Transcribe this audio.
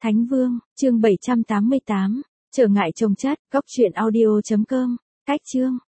Thánh Vương, chương 788, trở ngại chồng chất, góc truyện audio.com, cách chương.